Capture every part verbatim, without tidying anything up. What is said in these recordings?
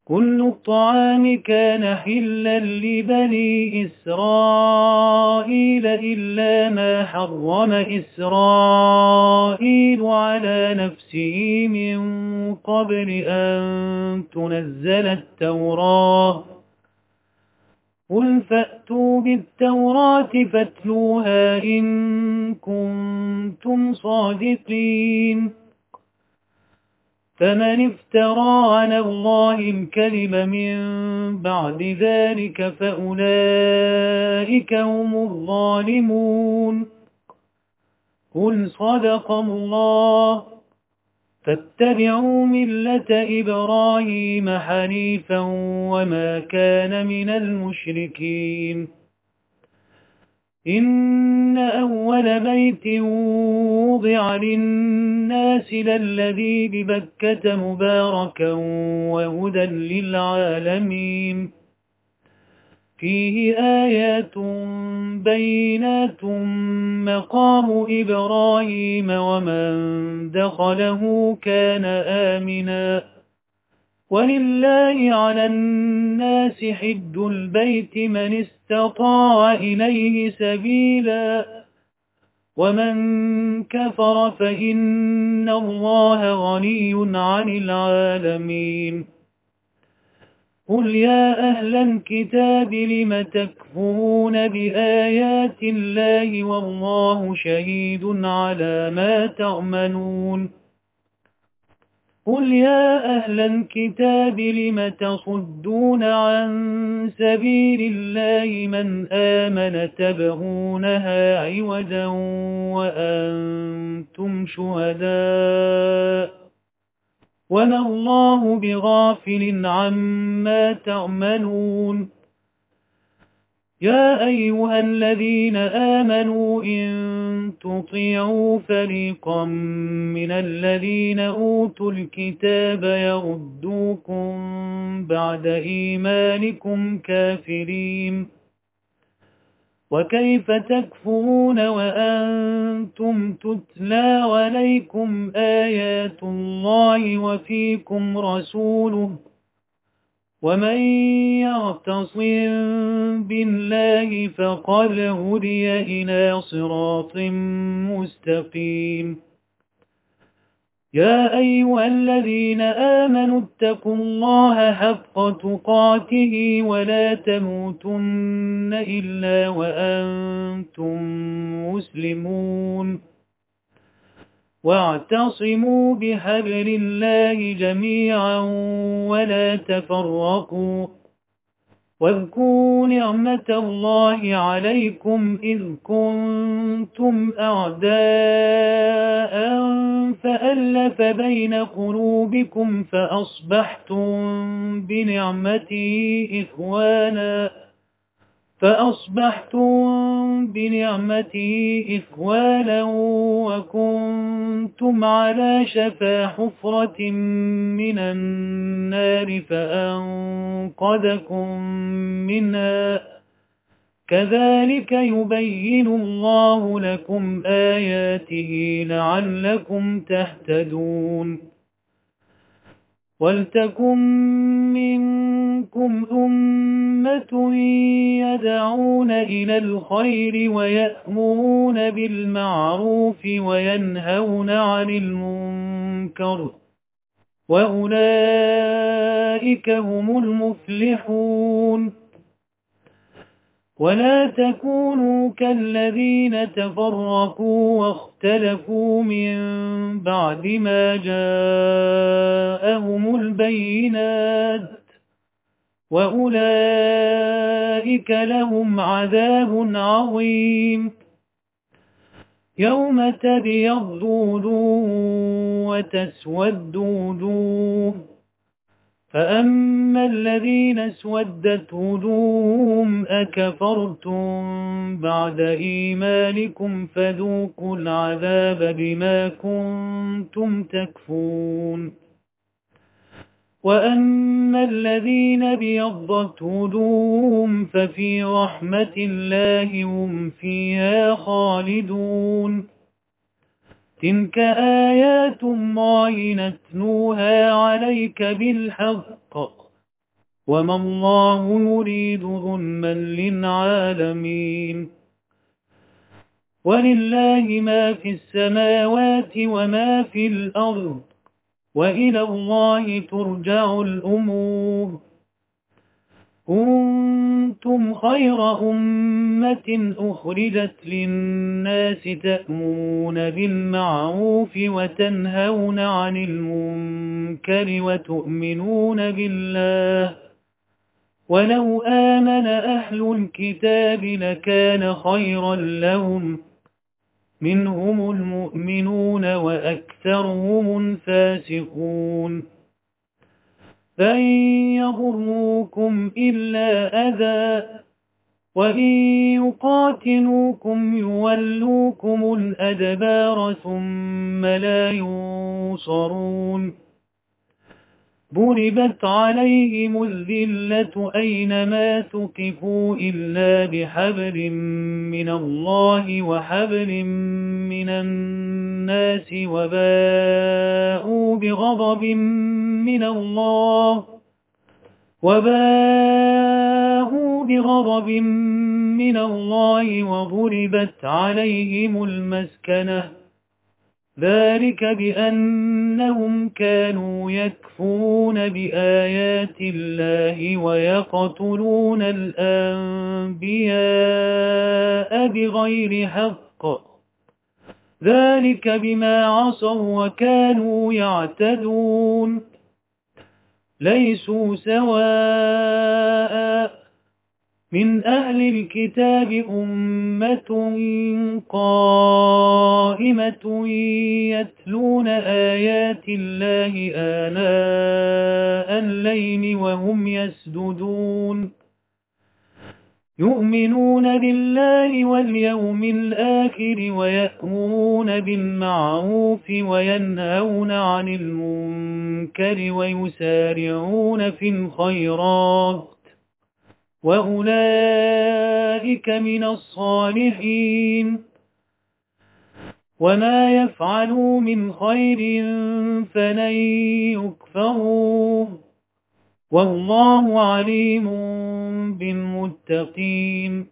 كل الطعام كان حلا لبني إسرائيل إلا ما حرم إسرائيل على نفسه من قبل أن تنزل التوراة. قل فأتوا بالتوراة فاتلوها إن كنتم صادقين. فمن افترى على الله الكذب من بعد ذلك فأولئك هم الظالمون. قل صدق الله. فاتبعوا ملة إبراهيم حنيفا وما كان من المشركين. إن أول بيت وضع للناس للذي ببكة مباركا وهدى للعالمين. فيه آيات بينات مقام إبراهيم ومن دخله كان آمنا. ولله على الناس حج البيت من استطاع إليه سبيلا ومن كفر فإن الله غني عن العالمين. قل يا أهل الكتاب لم تكفرون بآيات الله والله شهيد على ما تعملون. قل يا أهل الكتاب لم تصدون عن سبيل الله من آمن تبغونها عوجا وأنتم شهداء وما الله بغافل عما تعملون. يا أيها الذين آمنوا إن تطيعوا فريقا من الذين أوتوا الكتاب يردوكم بعد إيمانكم كافرين. وكيف تكفرون وأنتم تتلى عليكم آيات الله وفيكم رسوله ومن يعتصم بالله فقد هدي إلى صراط مستقيم. يا أيها الذين آمنوا اتقوا الله حق تقاته ولا تموتن إلا وأنتم مسلمون. واعتصموا بحبل الله جميعا ولا تفرقوا. واذكروا نعمة الله عليكم إذ كنتم أعداء فألف بين قلوبكم فأصبحتم بنعمته إخوانا فأصبحتم بنعمته إخوانا وكنتم على شفا حفرة من النار فأنقذكم منها. كذلك يبين الله لكم آياته لعلكم تهتدون. ولتكن منكم أمة يدعون إلى الخير ويأمرون بالمعروف وينهون عن المنكر وأولئك هم المفلحون. ولا تكونوا كالذين تفرقوا واختلفوا من بعد ما جاءهم البينات وأولئك لهم عذاب عظيم. يوم تبيض وجوه وتسود وجوه فأما الذين اسودت وجوههم أكفرتم بعد إيمانكم فذوقوا العذاب بما كنتم تكفرون. وأما الذين ابيضت وجوههم ففي رحمة الله هم فيها خالدون. تلك آيات الله نتلوها عليك بالحق وما الله يريد ظلما للعالمين ولله ما في السماوات وما في الأرض وإلى الله ترجع الأمور كنتم خير أمة أخرجت للناس تأمرون بالمعروف وتنهون عن المنكر وتؤمنون بالله ولو آمن أهل الكتاب لكان خيرا لهم منهم المؤمنون وأكثرهم الفاسقون فإن يضروكم إلا أذى وإن يقاتلوكم يولوكم الأدبار ثم لا ينصرون ضربت عليهم الذلة أينما ثقفوا إلا بحبل من الله وحبل من الناس وباءوا بغضب من الله وباءوا بغضب من الله وضربت عليهم المسكنة ذلك بأنهم كانوا يكفرون بآيات الله ويقتلون الأنبياء بغير حق ذلك بما عصوا وكانوا يعتدون ليسوا سواء من أهل الكتاب أمة قائمة يتلون آيات الله آناء الليل وهم يسجدون يؤمنون بالله واليوم الآخر ويأمرون بالمعروف وينهون عن المنكر ويسارعون في الخيرات وأولئك من الصالحين وما يفعلوا من خير فلن يكفروا والله عليم بالمتقين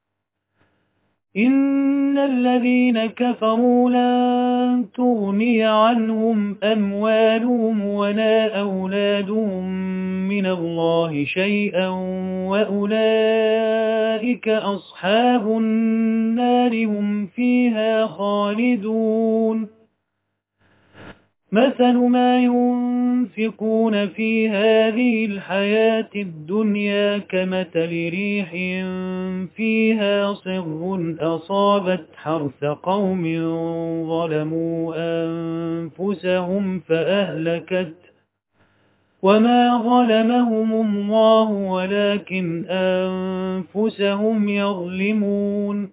إن الذين كفروا لن تغني عنهم أموالهم ولا أولادهم من الله شيئا وأولئك أصحاب النار هم فيها خالدون مثل ما ينفقون في هذه الحياة الدنيا كمثل ريح فيها صر أصابت حرث قوم ظلموا أنفسهم فأهلكت وما ظلمهم الله ولكن أنفسهم يظلمون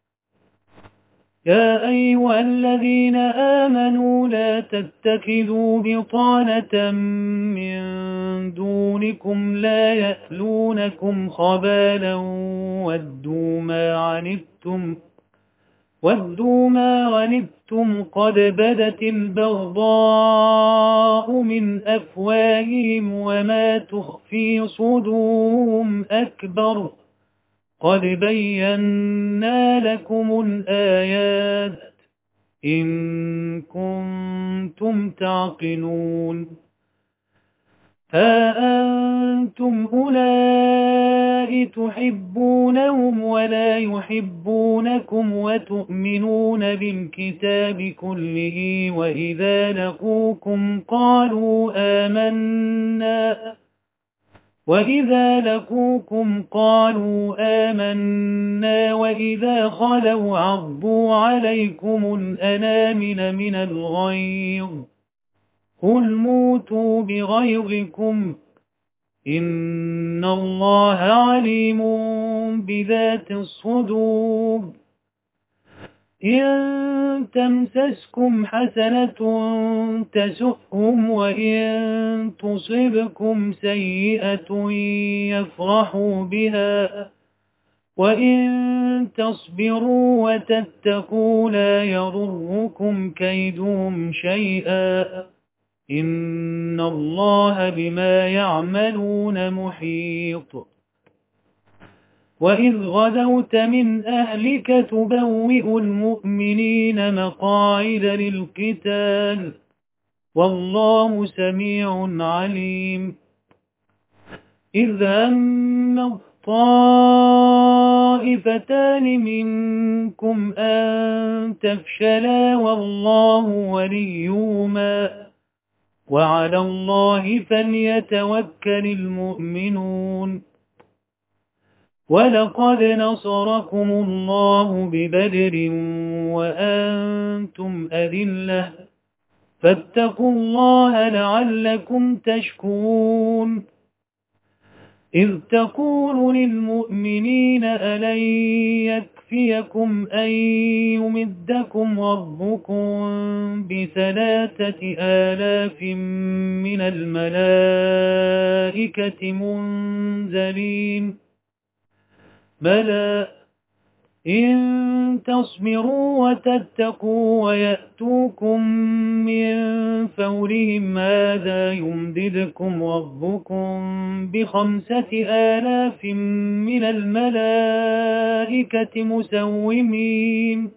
يا أيها الذين آمنوا لا تتخذوا بطانة من دونكم لا يألونكم خبالا ودوا ما عنتم ودوا ما عنتم قد بدت البغضاء من أفواههم وما تخفي صدورهم أكبر قد بينا لكم الآيات إن كنتم تعقلون ها أنتم أولئك تحبونهم ولا يحبونكم وتؤمنون بالكتاب كله وإذا لقوكم قالوا آمنا وإذا لقوكم قالوا آمنا وإذا خلوا عضوا عليكم الأنامل من الغيظ قل موتوا بغيظكم إن الله عليم بذات الصدور إن تمسسكم حسنة تسؤهم وإن تصبكم سيئة يفرحوا بها وإن تصبروا وتتقوا لا يضركم كيدهم شيئا إن الله بما يعملون محيط. وإذ غدوت من أهلك تبوئ المؤمنين مقاعد للقتال والله سميع عليم. إذ هم الطائفتان منكم أن تفشلا والله وليهما وعلى الله فليتوكل المؤمنون. ولقد نصركم الله ببدر وأنتم أذلة فاتقوا الله لعلكم تشكرون. إذ تقول للمؤمنين ألن يكفيكم أن يمدكم ربكم بثلاثة آلاف من الملائكة منزلين بلى إن تصبروا وتتقوا ويأتوكم من فورهم هذا يمددكم ربكم بخمسة آلاف من الملائكة مسومين.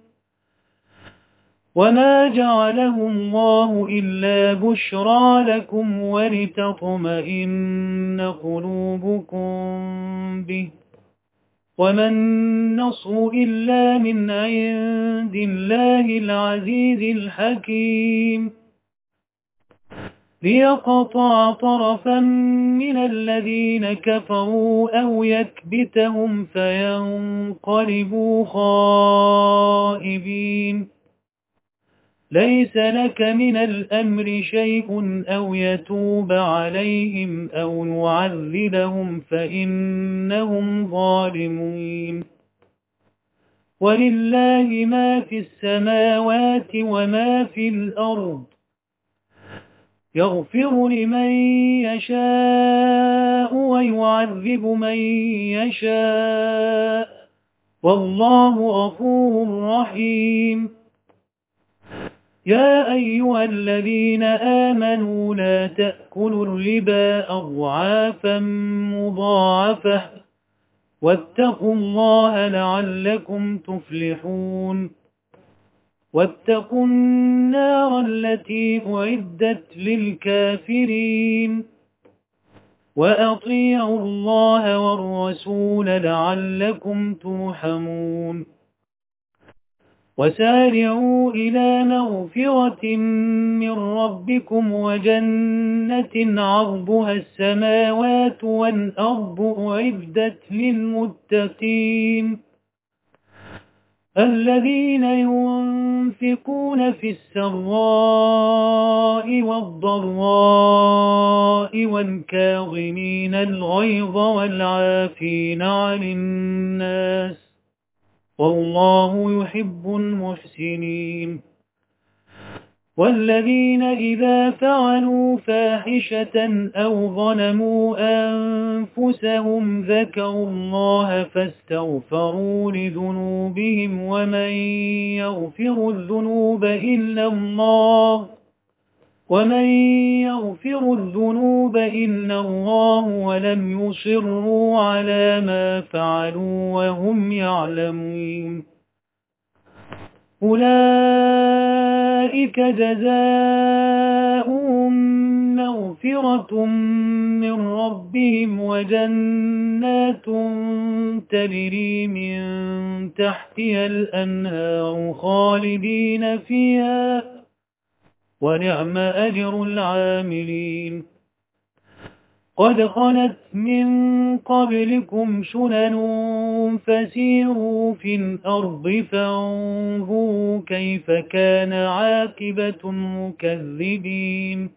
وما جعله الله إلا بشرى لكم ولتطمئن قلوبكم به وما النصر إلا من عند الله العزيز الحكيم. ليقطع طرفا من الذين كفروا أو يكبتهم فينقلبوا خائبين. ليس لك من الأمر شيء أو يتوب عليهم أو يعذبهم فإنهم ظالمون. ولله ما في السماوات وما في الأرض يغفر لمن يشاء ويعذب من يشاء والله غفور رحيم. يا أيها الذين آمنوا لا تأكلوا الربا أضعافا مضاعفة واتقوا الله لعلكم تفلحون. واتقوا النار التي أعدت للكافرين. وأطيعوا الله والرسول لعلكم ترحمون. وسارعوا إلى مغفرة من ربكم وجنة عرضها السماوات والأرض أعدت للمتقين الذين ينفقون في السراء والضراء والكاظمين الغيظ والعافين عن الناس والله يحب المحسنين. والذين إذا فعلوا فاحشة أو ظلموا أنفسهم ذكروا الله فاستغفروا لذنوبهم ومن يغفر الذنوب إلا الله ومن يغفر الذنوب إلا الله ولم يصروا على ما فعلوا وهم يعلمون. أولئك جزاؤهم مغفرة من ربهم وجنات تجري من تحتها الأنهار خالدين فيها ونعم أجر العاملين. قد خلت من قبلكم سنن فسيروا في الأرض فانظروا كيف كان عاقبة المكذبين.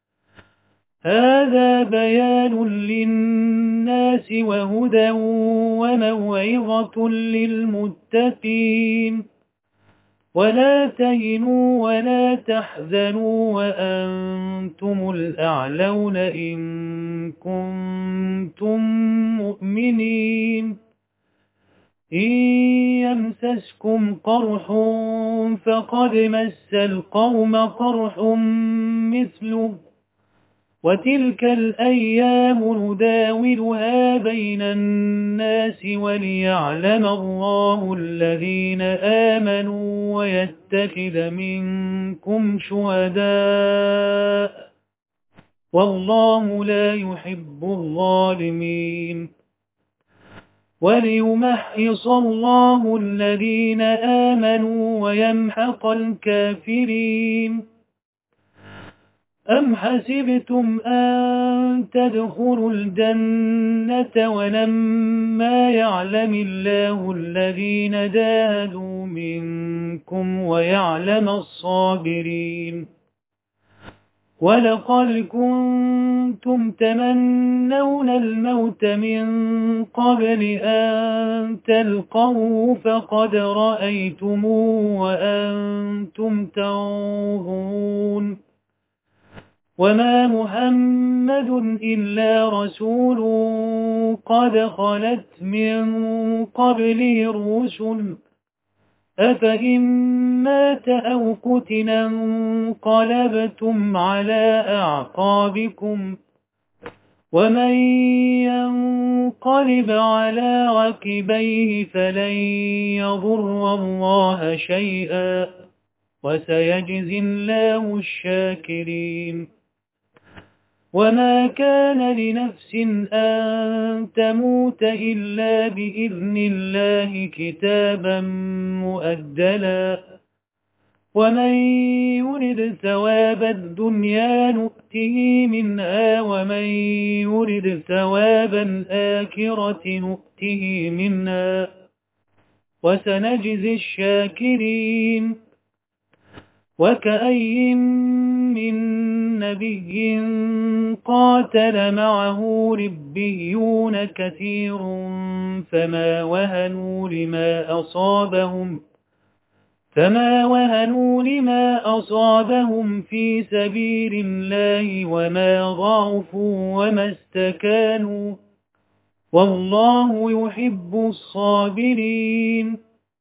هذا بيان للناس وهدى وموعظة للمتقين. ولا تهنوا ولا تحزنوا وأنتم الأعلون إن كنتم مؤمنين. إن يمسسكم قرح فقد مس القوم قرح مثله وتلك الأيام نداولها بين الناس وليعلم الله الذين آمنوا ويتخذ منكم شهداء والله لا يحب الظالمين وليمحص الله الذين آمنوا ويمحق الكافرين أم حسبتم أن تدخلوا الجنة ولما يعلم الله الذين جاهدوا منكم ويعلم الصابرين ولقد كنتم تمنون الموت من قبل أن تلقوه فقد رأيتموه وأنتم تنظرون وما محمد إلا رسول قد خلت من قبله الرسل أفإن مات أو قتل انقلبتم على أعقابكم ومن ينقلب على عقبيه فلن يضر الله شيئا وسيجزي الله الشاكرين وما كان لنفس أن تموت إلا بإذن الله كتابا مؤجلا ومن يرد ثواب الدنيا نؤته منها ومن يرد ثواب الآخرة نؤته منها وسنجزي الشاكرين وكأي من نبي قاتل معه ربيون كثير فما وهنوا لما أصابهم فما وهنوا لما أصابهم في سبيل الله وما ضعفوا وما استكانوا والله يحب الصابرين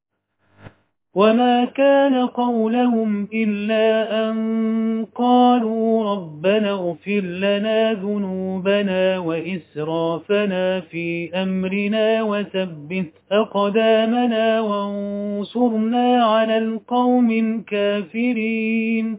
وما كان قولهم إلا أن قالوا ربنا اغفر لنا ذنوبنا وإسرافنا في أمرنا وثبت أقدامنا وانصرنا على القوم الكافرين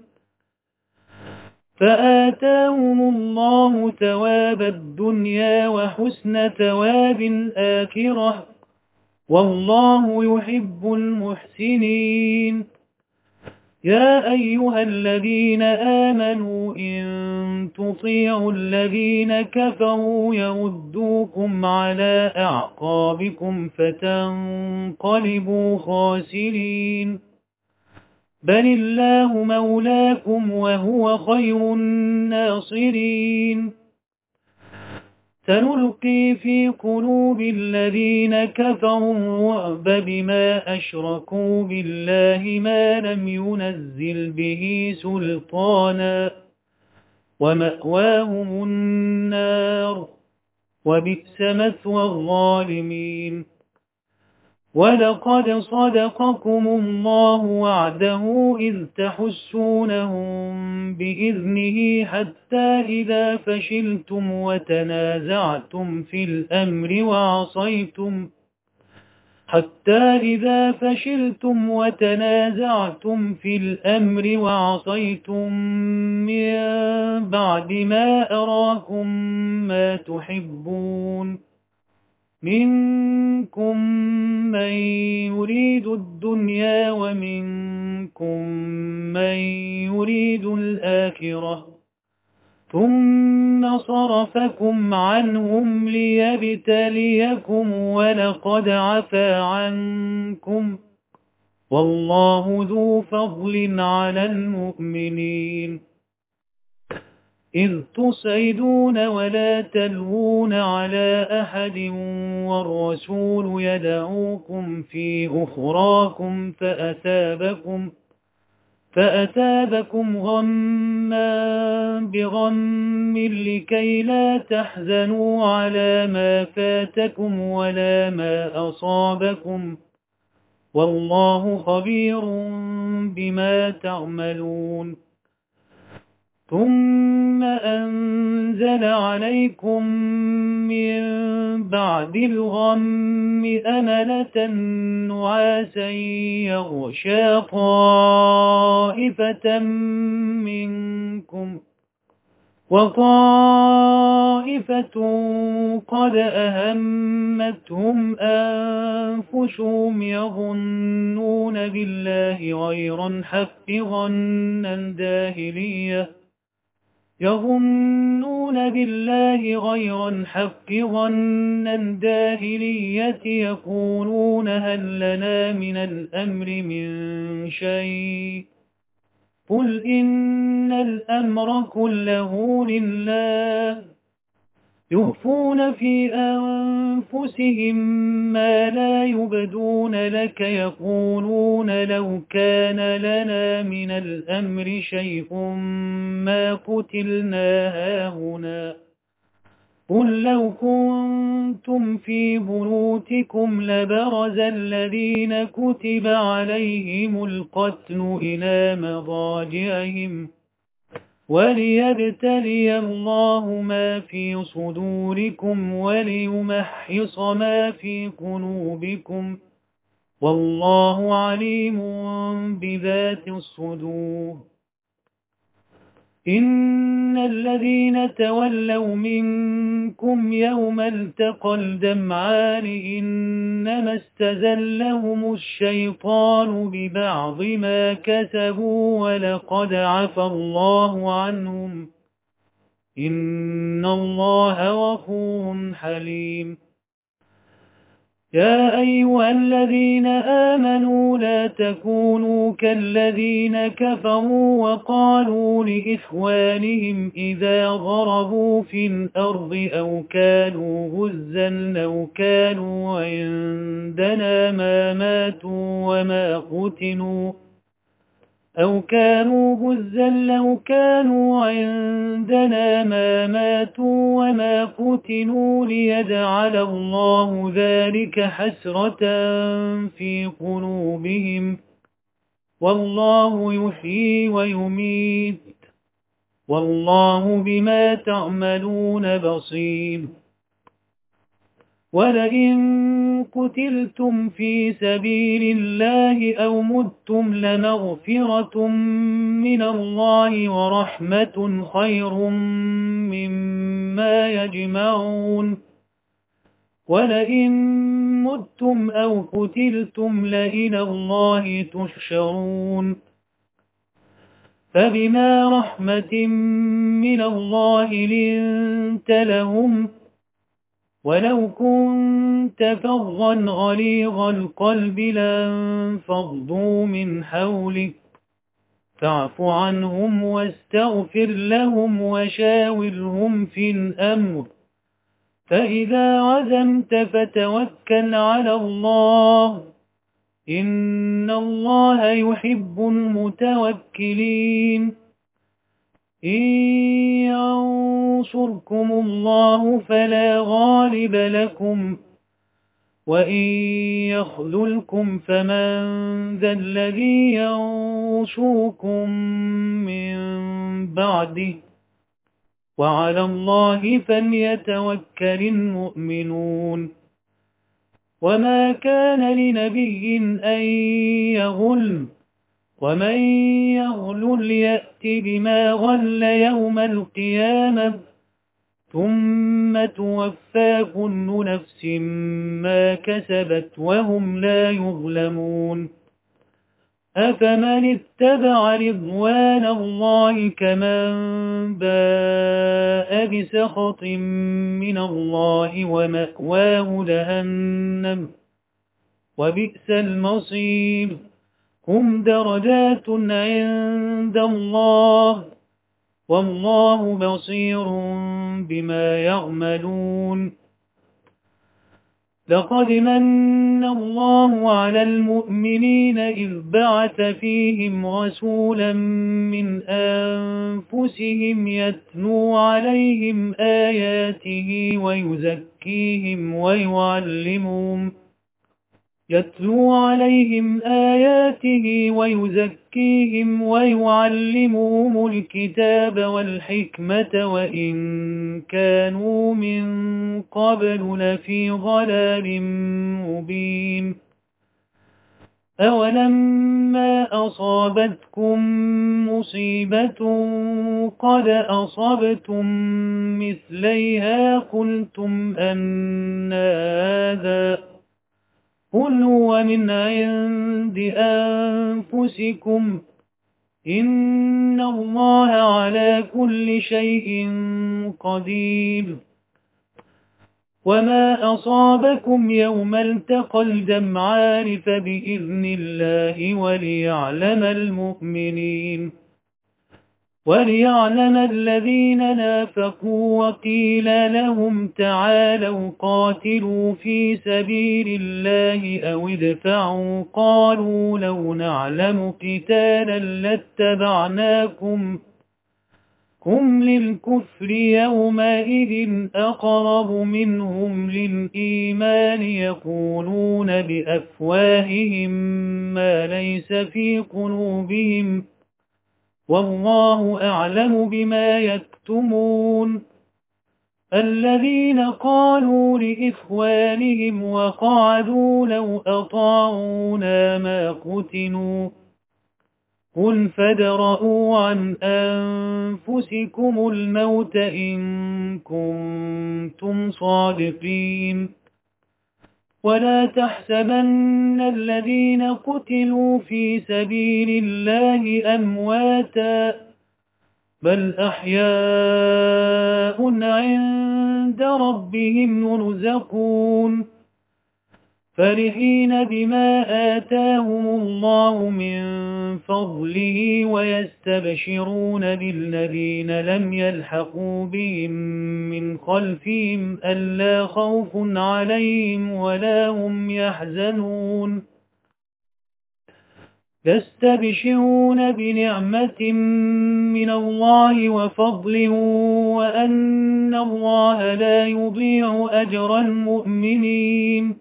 فآتاهم الله ثواب الدنيا وحسن ثواب الآخرة والله يحب المحسنين يا أيها الذين آمنوا إن تطيعوا الذين كفروا يردوكم على أعقابكم فتنقلبوا خاسرين بل الله مولاكم وهو خير الناصرين سنلقي في قلوب الذين كفروا الرعب بما أشركوا بالله ما لم ينزل به سلطانا ومأواهم النار وبئس مثوى الظالمين ولقد صدقكم الله وعده إذ تحسونهم بإذنه حتى إذا فشلتم وتنازعتم في الأمر وعصيتم حتى إذا فشلتم وتنازعتم في الأمر وعصيتم من بعد ما أراكم ما تحبون منكم من يريد الدنيا ومنكم من يريد الآخرة ثم صرفكم عنهم ليبتليكم ولقد عفا عنكم والله ذو فضل على المؤمنين إذ تصعدون ولا تلوون على أحد والرسول يدعوكم في أخراكم فأثابكم فأثابكم غما بغم لكي لا تحزنوا على ما فاتكم ولا ما أصابكم والله خبير بما تعملون. ثم أنزل عليكم من بعد الغم أمنة نعاسا يغشى طائفة منكم وطائفة قد أهمتهم أنفسهم يظنون بالله غير الحق ظن الجاهلية يظنون بالله غير الحق ظن الجاهلية يقولون هل لنا من الأمر من شيء قل إن الأمر كله لله يخفون في أنفسهم ما لا يبدون لك يقولون لو كان لنا من الأمر شيء ما قتلنا هاهنا قل لو كنتم في بيوتكم لبرز الذين كتب عليهم القتل إلى مضاجعهم وليبتلي الله ما في صدوركم وليمحص ما في قلوبكم والله عليم بذات الصدور. إن الذين تولوا منكم يوم التقى الجمعان إنما استزلهم الشيطان ببعض ما كسبوا ولقد عفى الله عنهم إن الله غفور حليم. يا أيها الذين آمنوا لا تكونوا كالذين كفروا وقالوا لإخوانهم إذا ضربوا في الأرض أو كانوا غزا أو كانوا عندنا ما ماتوا وما قتلوا أو كانوا غزا لو كانوا عندنا ما ماتوا وما قتلوا ليجعل الله ذلك حسرة في قلوبهم والله يحيي ويميت والله بما تعملون بصير. ولئن قتلتم في سبيل الله أو متم لمغفرة من الله ورحمة خير مما يجمعون. ولئن متم أو قتلتم لإلى الله تحشرون. فبما رحمة من الله لنت لهم ولو كنت فظا غليظ القلب لانفضوا من حولك فاعف عنهم واستغفر لهم وشاورهم في الأمر فإذا عزمت فتوكل على الله إن الله يحب المتوكلين. إن ينصركم الله فلا غالب لكم وإن يخذلكم فمن ذا الذي ينصركم من بعده وعلى الله فليتوكل المؤمنون. وما كان لنبي أن يغل ومن يغل يأت بما غل يوم القيامة ثم توفى كل نفس ما كسبت وهم لا يظلمون. أفمن اتبع رضوان الله كمن باء بسخط من الله ومأواه جهنم وبئس المصير. هم درجات عند الله والله بصير بما يعملون. لقد من الله على المؤمنين إذ بعث فيهم رسولا من أنفسهم يتلو عليهم آياته ويزكيهم ويعلمهم يتلو عليهم آياته ويزكيهم ويعلمهم الكتاب والحكمة وإن كانوا من قبل لفي ضلال مبين. أولما أصابتكم مصيبة قد أصبتم مثليها قلتم أن هذا، قل هو من عند أنفسكم إن الله على كل شيء قدير. وما أصابكم يوم التقى الجمعان فبإذن الله وليعلم المؤمنين وليعلم الذين نافقوا. وقيل لهم تعالوا قاتلوا في سبيل الله أو ادفعوا، قالوا لو نعلم قتالا لاتبعناكم هم للكفر يومئذ أقرب منهم للإيمان يقولون بأفواههم ما ليس في قلوبهم والله أعلم بما يكتمون. الذين قالوا لإخوانهم وقعدوا لو أطاعونا ما قتلوا، قل فادرءوا عن أنفسكم الموت إن كنتم صادقين. ولا تحسبن الذين قتلوا في سبيل الله أمواتا بل أحياء عند ربهم يرزقون فرحين بما آتاهم الله من فضله ويستبشرون بالذين لم يلحقوا بهم من خلفهم ألا خوف عليهم ولا هم يحزنون يستبشرون بنعمة من الله وفضل وأن الله لا يضيع أجر المؤمنين.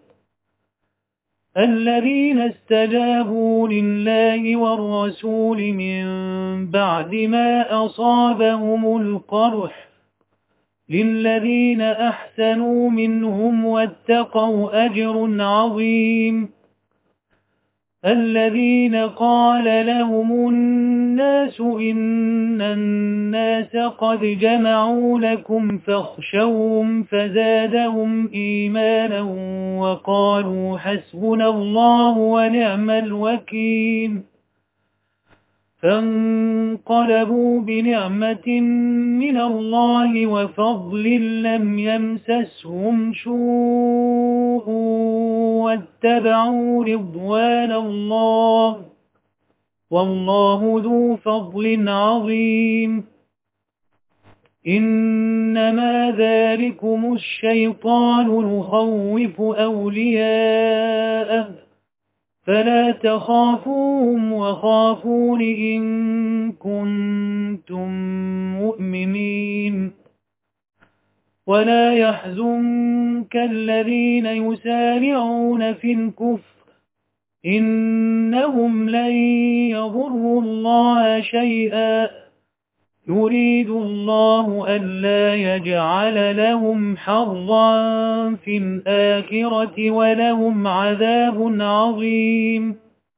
الذين استجابوا لله والرسول من بعد ما أصابهم القرح للذين أحسنوا منهم واتقوا أجر عظيم. الذين قال لهم الناس إن الناس قد جمعوا لكم فاخشوهم فزادهم إيمانا وقالوا حسبنا الله ونعم الوكيل. فانقلبوا بنعمة من الله وفضل لم يمسسهم سوء واتبعوا رضوان الله والله ذو فضل عظيم. إنما ذلكم الشيطان يخوف أولياءه فلا تخافوهم وخافون إن كنتم مؤمنين. ولا يحزنك الذين يسارعون في الكفر إنهم لن يضروا الله شيئا يريد الله ألا يجعل لهم حظا في الآخرة ولهم عذاب عظيم.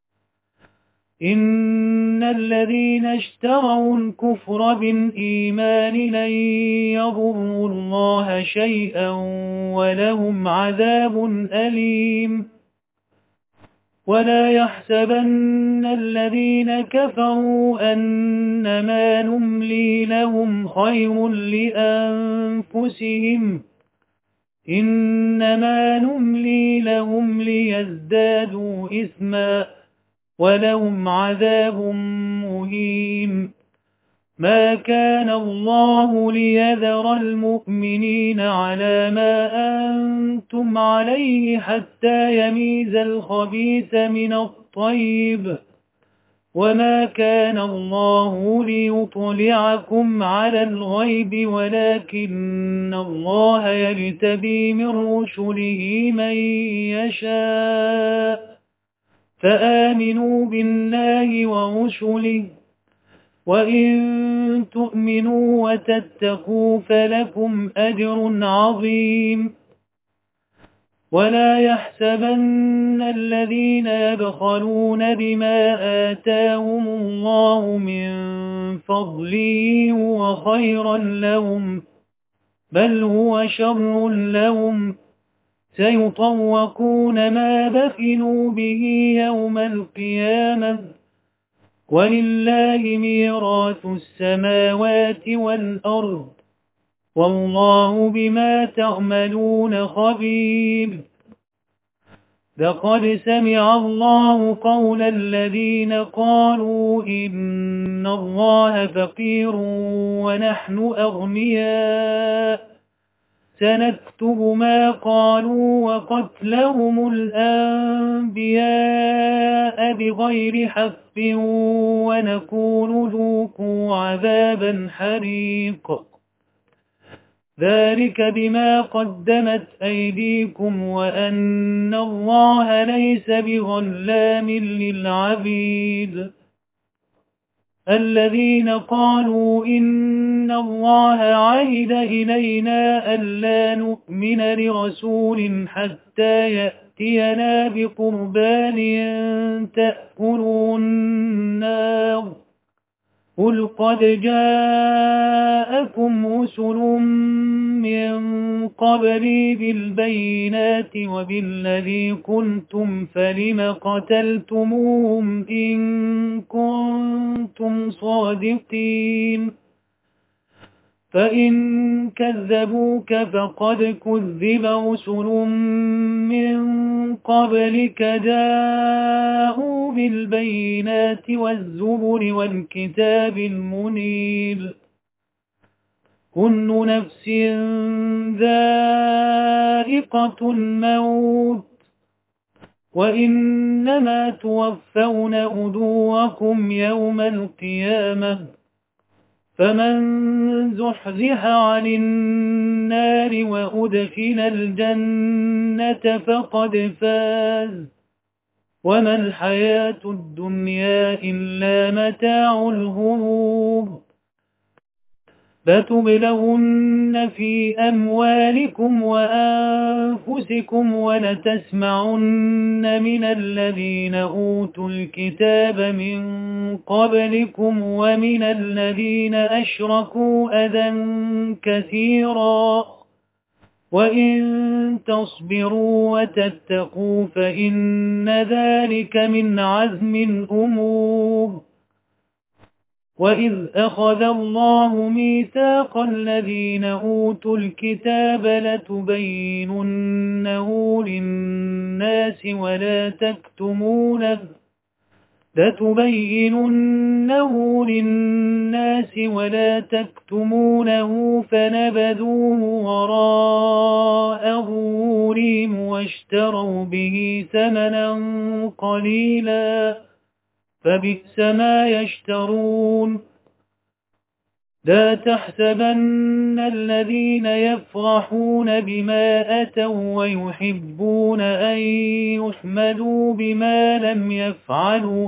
إن الذين اشتروا الكفر بالإيمان لن يضروا الله شيئا ولهم عذاب أليم. ولا يحسبن الذين كفروا أنما نملي لهم خير لأنفسهم إنما نملي لهم ليزدادوا إثما ولهم عذاب مهين. ما كان الله ليذر المؤمنين على ما أنتم عليه حتى يميز الخبيث من الطيب وما كان الله ليطلعكم على الغيب ولكن الله يجتبي من رسله من يشاء فآمنوا بالله ورسله وإن تؤمنوا وتتقوا فلكم أجر عظيم ولا يحسبن الذين يبخلون بما آتاهم الله من فضله هو خيرا لهم بل هو شر لهم سيطوقون ما بخلوا به يوم القيامة ولله ميراث السماوات والأرض والله بما تعملون خبير لقد سمع الله قول الذين قالوا إن الله فقير ونحن أغنياء سنكتب ما قالوا وقتلهم الأنبياء بغير حق ونقول ذوقوا عذاب الحريق ذلك بما قدمت أيديكم وأن الله ليس بظلام للعبيد الذين قالوا إن الله عهد إلينا ألا نؤمن لرسول حتى يأتينا بقربان تأكل النار قل قد جاءكم رسل من قبلي بالبينات وبالذي قلتم فلم قتلتموهم إن كنتم صادقين فإن كذبوك فقد كذب رسل من قبلك جاءوا بالبينات والزبر والكتاب المنير كل نفس ذائقة الموت وإنما توفون أجوركم يوم القيامة فمن زحزح عن النار وأدخل الجنة فقد فاز وما الحياة الدنيا إلا متاع الغرور لتبلغن في أموالكم وأنفسكم ولتسمعن من الذين أوتوا الكتاب من قبلكم ومن الذين أشركوا أذى كثيرا وإن تصبروا وتتقوا فإن ذلك من عزم الأمور وإذ أخذ الله ميثاق الذين أوتوا الكتاب لتبيننه للناس ولا تكتمونه لتبيننه للناس ولا تكتمونه فنبذوه وراء ظهورهم واشتروا به ثمنا قليلا فبئس ما يشترون لا تحسبن الذين يفرحون بما أتوا ويحبون أن يحمدوا بما لم يفعلوا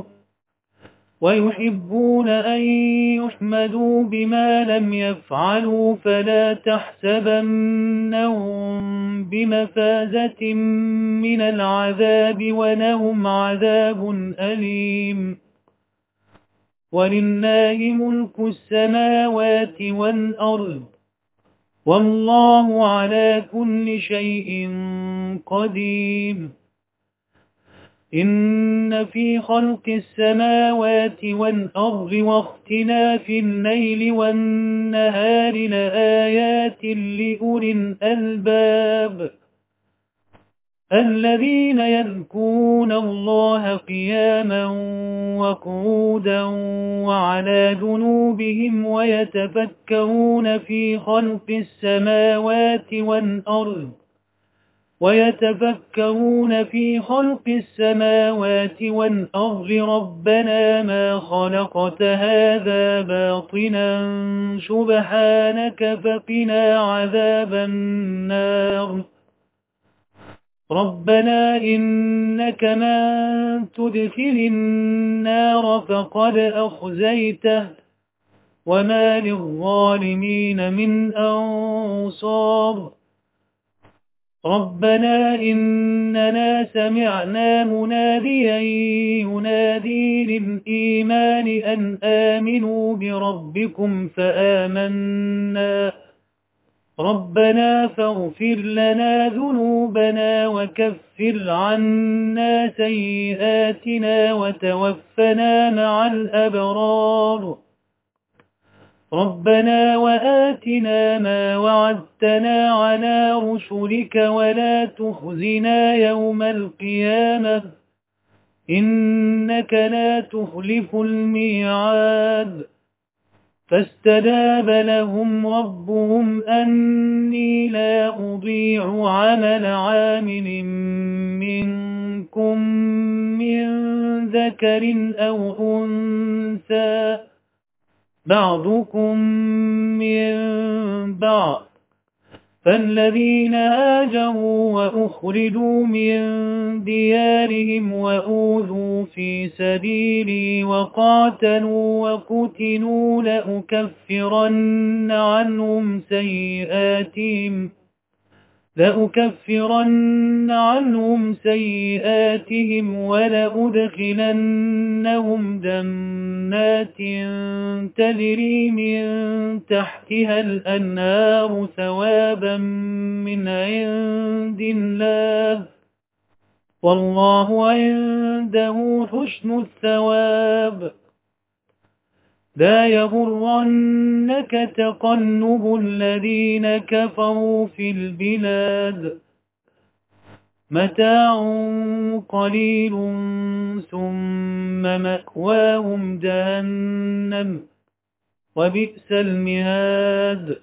ويحبون أن يحمدوا بما لم يفعلوا فلا تحسبنهم بمفازة من العذاب ولهم عذاب أليم ولله ملك السماوات والأرض والله على كل شيء قدير إن في خلق السماوات والأرض واختلاف الليل والنهار لآيات لأولي الألباب الذين يذكرون الله قياما وقعودا وعلى جنوبهم ويتفكرون في خلق السماوات والأرض ويتفكرون في خلق السماوات والأرض ربنا ما خلقت هذا باطلا سبحانك فقنا عذاب النار ربنا إنك من تدخل النار فقد أخزيته وما للظالمين من أنصار ربنا إننا سمعنا مناديا ينادي للإيمان أن آمنوا بربكم فآمنا ربنا فاغفر لنا ذنوبنا وكفر عنا سيئاتنا وتوفنا مع الأبرار ربنا وآتنا ما وعدتنا على رسلك ولا تخزنا يوم القيامة إنك لا تخلف الميعاد فاستجاب لهم ربهم أني لا أضيع عمل عامل منكم من ذكر أو أنثى بعضكم من بعض فالذين هاجروا وأخرجوا من ديارهم وأوذوا في سبيلي وقاتلوا وقتلوا لأكفرن عنهم سيئاتهم لأكفرن عنهم سيئاتهم ولأدخلنهم جنات تجري من تحتها الأنهار ثوابا من عند الله والله عنده حسن الثواب لا يغرنك تقلب الذين كفروا في البلاد متاع قليل ثم مأواهم جهنم وبئس المهاد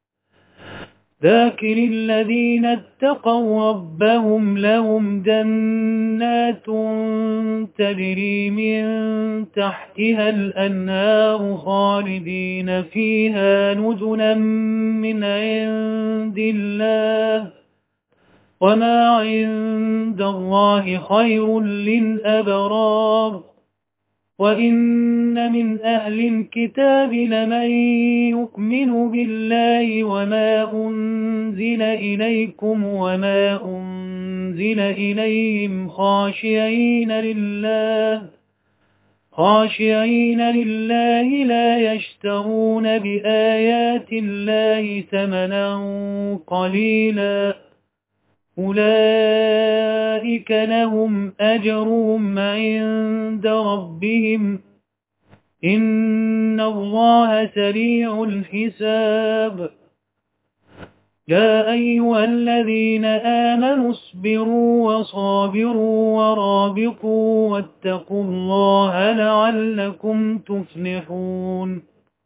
ذاكر الذين اتقوا ربهم لهم جنات تجري من تحتها الأنهار خالدين فيها نزلا من عند الله وما عند الله خير للأبرار وإن من أهل الكتاب لمن يؤمن بالله وما أنزل إليكم وما أنزل إليهم خاشعين لله خاشعين لله لا يشترون بآيات الله ثمنا قليلا أولئك لهم أجرهم عند ربهم إن الله سريع الحساب يا أيها الذين آمنوا اصبروا وصابروا ورابطوا واتقوا الله لعلكم تفلحون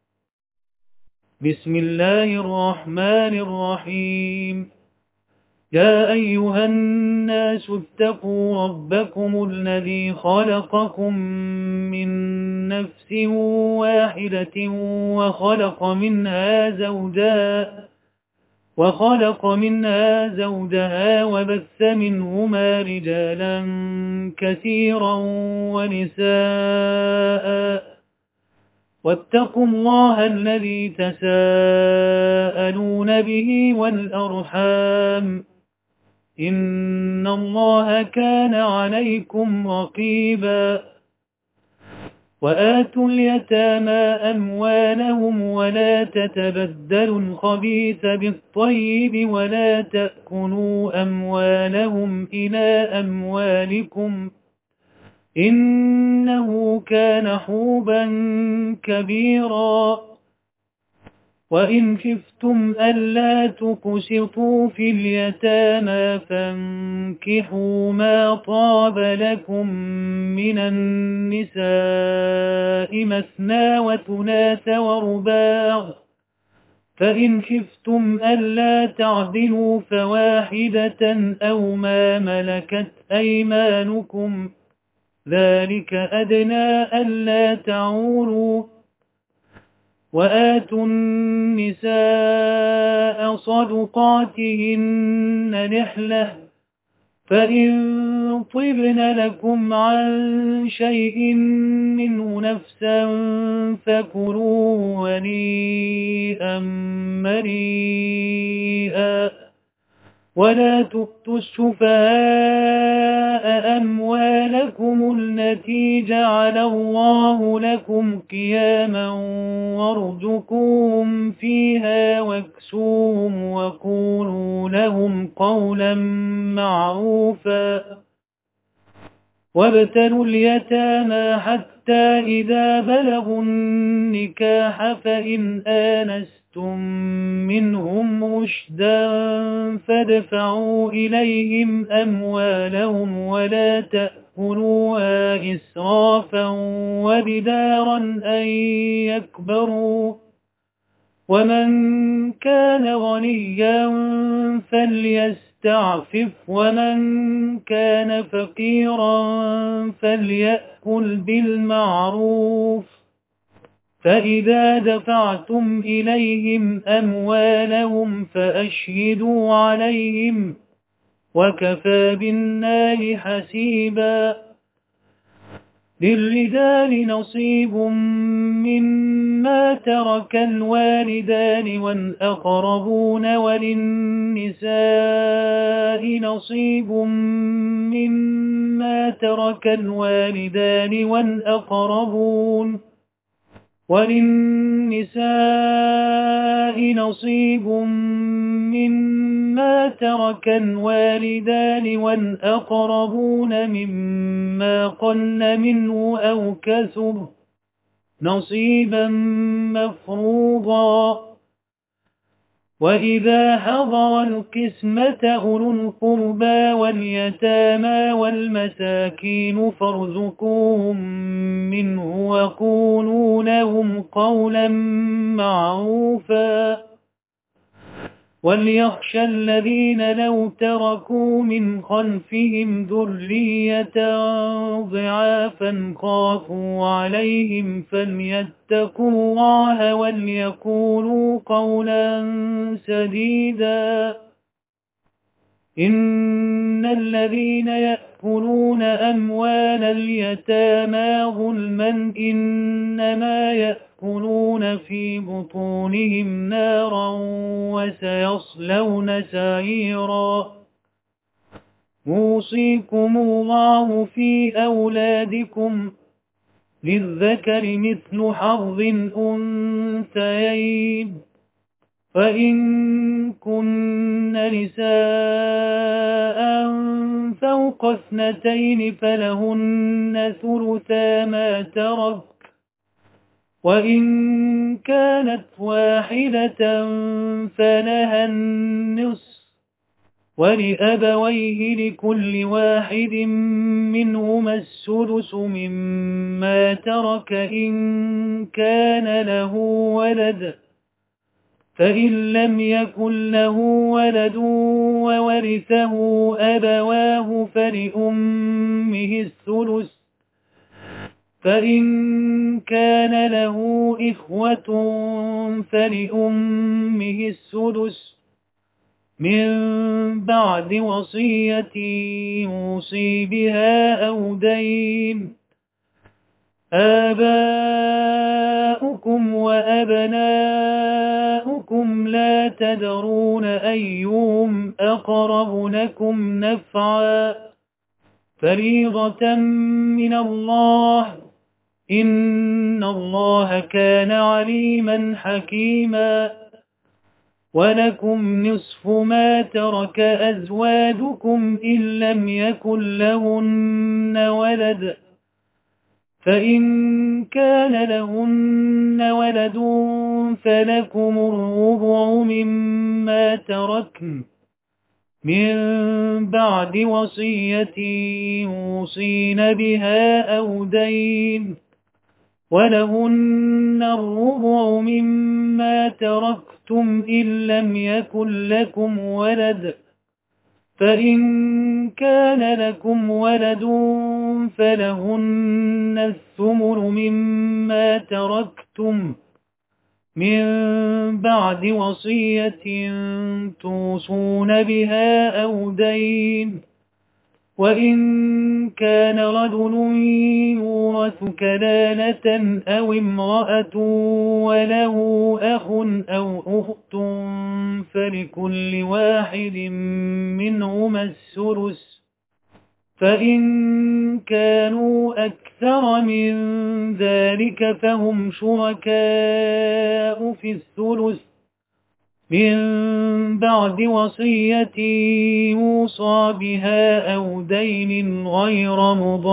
بسم الله الرحمن الرحيم يا أيها الناس اتقوا ربكم الذي خلقكم من نفس واحدة وخلق منها زوجها وخلق منها زوجها وبث منهما رجالا كثيرا ونساء واتقوا الله الذي تساءلون به والأرحام إن الله كان عليكم رقيبا وآتوا اليتامى أموالهم ولا تتبدلوا الخبيث بالطيب ولا تأكلوا أموالهم إلى أموالكم إنه كان حوبا كبيرا وإن خفتم ألا تقسطوا في اليتامى فانكحوا ما طاب لكم من النساء مثنى وثلاث ورباع فإن خفتم ألا تعدلوا فواحدة أو ما ملكت أيمانكم ذلك أدنى ألا تعولوا وآتوا النساء صدقاتهن نحلة فإن طبن لكم عن شيء منه نفسا فكلوه هنيئا مريئا ولا تؤتوا السفهاء أموالكم التي جعل الله لكم قياما وارزقوهم فيها واكسوهم وقولوا لهم قولا معروفا وابتلوا اليتامى حتى إذا بلغوا النكاح فإن آنستم منهم رشدا فادفعوا إليهم أموالهم ولا تأكلوها إسرافا وبدارا أن يكبروا ومن كان غنيا فليستعفف ومن كان فقيرا فليأكل بالمعروف فإذا دفعتم إليهم أموالهم فأشهدوا عليهم وكفى بالله حسيبا للرجال نصيب مما ترك الوالدان والأقربون وللنساء نصيب مما ترك الوالدان والأقربون وللنساء نصيب مما ترك الوالدان والأقربون مما قل منه أو كثر نصيبا مفروضا وإذا حضر القسمة أولو القربى واليتامى والمساكين فارزقوهم منه وقولوا لهم قولا معروفا وليخشى الذين لو تركوا من خلفهم ذرية ضعافا خافوا عليهم فليتقوا الله وليقولوا قولا سديدا إن الذين يأكلون أموال اليتامى ظلما إنما يأكلون في بطونهم نارا وسيصلون سعيرا يوصيكم الله في أولادكم للذكر مثل حظ الأنثيين فإن كن نساء فوق اثنتين فلهن ثلثا ما ترك وإن كانت واحدة فلها النصف ولأبويه لكل واحد منهما السدس مما ترك إن كان له ولد فإن لم يكن له ولد وورثه أبواه فلأمه الثلث فإن كان له إخوة فلأمه السدس من بعد وصية يوصي بها أو دين آباؤكم وأبناؤكم لا تدرون أيهم أقرب لكم نفعا فريضة من الله إن الله كان عليما حكيما ولكم نصف ما ترك أزواجكم إن لم يكن لهن ولد فإن كان لهن ولد فلكم الربع مما تركن من بعد وصية يوصين بها أو دين ولهن الربع مما تركتم إن لم يكن لكم ولد، فإن كان لكم ولد فلهن الثمن مما تركتم من بعد وصية توصون بها أو دين. وإن كان رجل يورث كلالة أو امرأة وله أخ أو أخت فلكل واحد منهما الثلث، فإن كانوا أكثر من ذلك فهم شركاء في الثلث من بعد وصية يوصى بها أو دين غير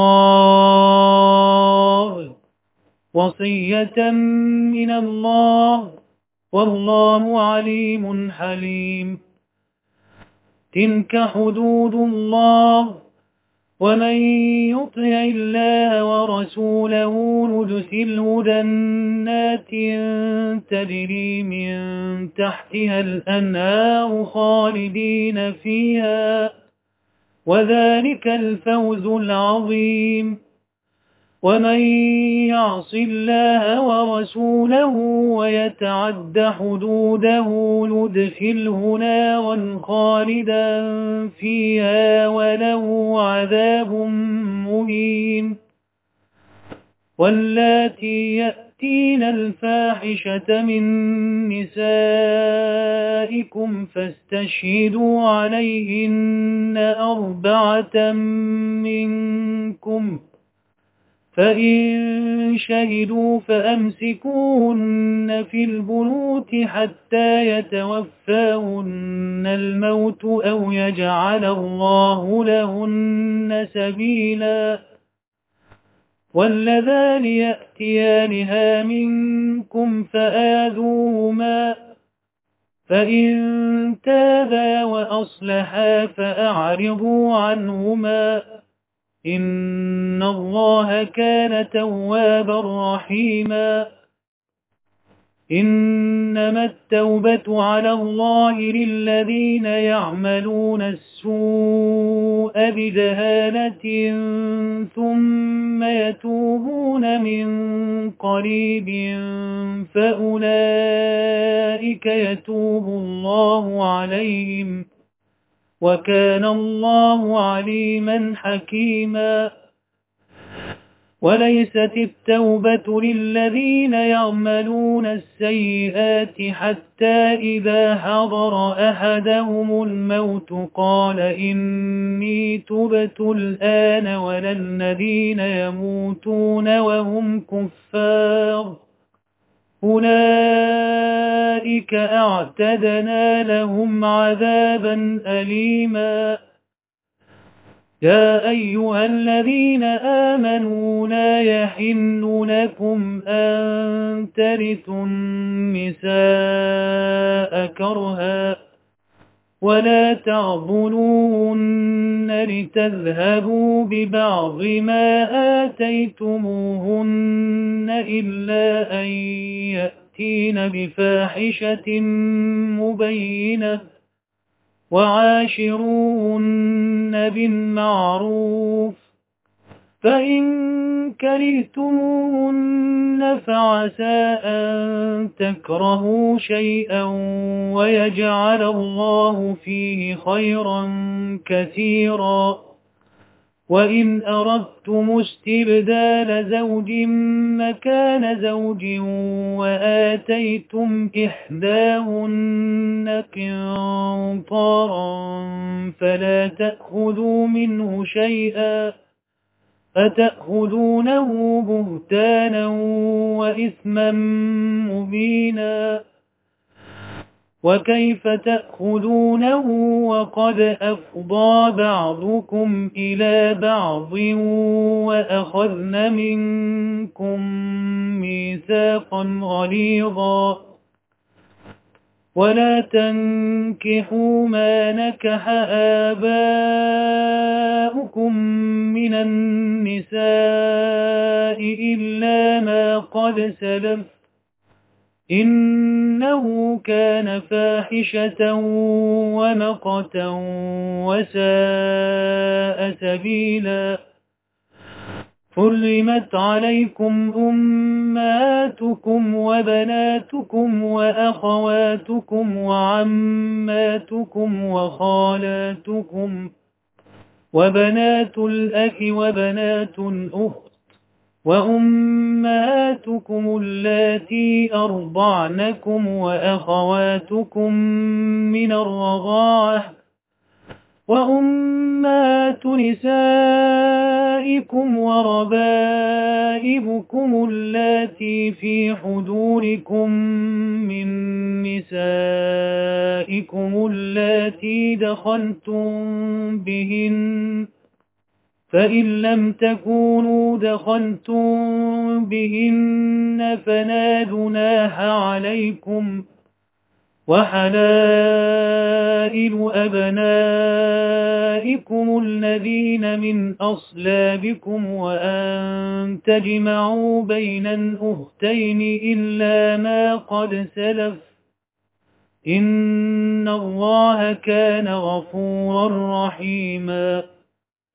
مضار، وصية من الله والله عليم حليم. تلك حدود الله، ومن يطع الله ورسوله ندخله جنات تجري من تحتها الأنهار خالدين فيها، وذلك الفوز العظيم. ومن يعص الله ورسوله ويتعد حدوده ندخله نارا خالدا فيها وله عذاب مهين. واللاتي يأتين الفاحشة من نسائكم فاستشهدوا عليهن أربعة منكم، فإن شهدوا فأمسكوهن في البيوت حتى يتوفاهن الموت أو يجعل الله لهن سبيلا. واللذان يأتيانها منكم فآذوهما، فإن تابا وأصلحا فأعرضوا عنهما، إن الله كان توابا رحيما. إنما التوبة على الله للذين يعملون السوء بجهالة ثم يتوبون من قريب فأولئك يتوب الله عليهم، وكان الله عليما حكيما. وليست التوبة للذين يعملون السيئات حتى إذا حضر أحدهم الموت قال إني تبت الآن، ولا الذين يموتون وهم كفار أولئك أعتدنا لهم عذابا أليما. يا أيها الذين آمنوا لا يحل لكم أن ترثوا النساء كرها ولا تعضلوهن لتذهبوا ببعض ما آتيتموهن إلا أن يأتين بفاحشة مبينة، وعاشروهن بالمعروف، فإن كرهتموهن فعسى أن تكرهوا شيئا ويجعل الله فيه خيرا كثيرا. وإن أردتم استبدال زوج مكان زوج وآتيتم إحداهن قنطارا فلا تأخذوا منه شيئا أتأخذونه بهتانا وإثما مبينا. وكيف تأخذونه وقد أفضى بعضكم إلى بعض وأخذن منكم ميثاقا غليظا. ولا تنكحوا ما نكح آباؤكم من النساء إلا ما قد سلف إنه كان فاحشة ومقتا وساء سبيلا حرمت عليكم أمهاتكم وبناتكم وأخواتكم وعماتكم وخالاتكم وبنات الأخ وبنات الأخت وأمهاتكم اللاتي أرضعنكم وأخواتكم من الرضاعة وأمهات نسائكم وربائبكم اللاتي في حجوركم من نسائكم اللاتي دخلتم بهن فإن لم تكونوا دخلتم بهن فلا جناح عليكم وحلائل أبنائكم الذين من أصلابكم وأن تجمعوا بين الأختين إلا ما قد سلف إن الله كان غفورا رحيما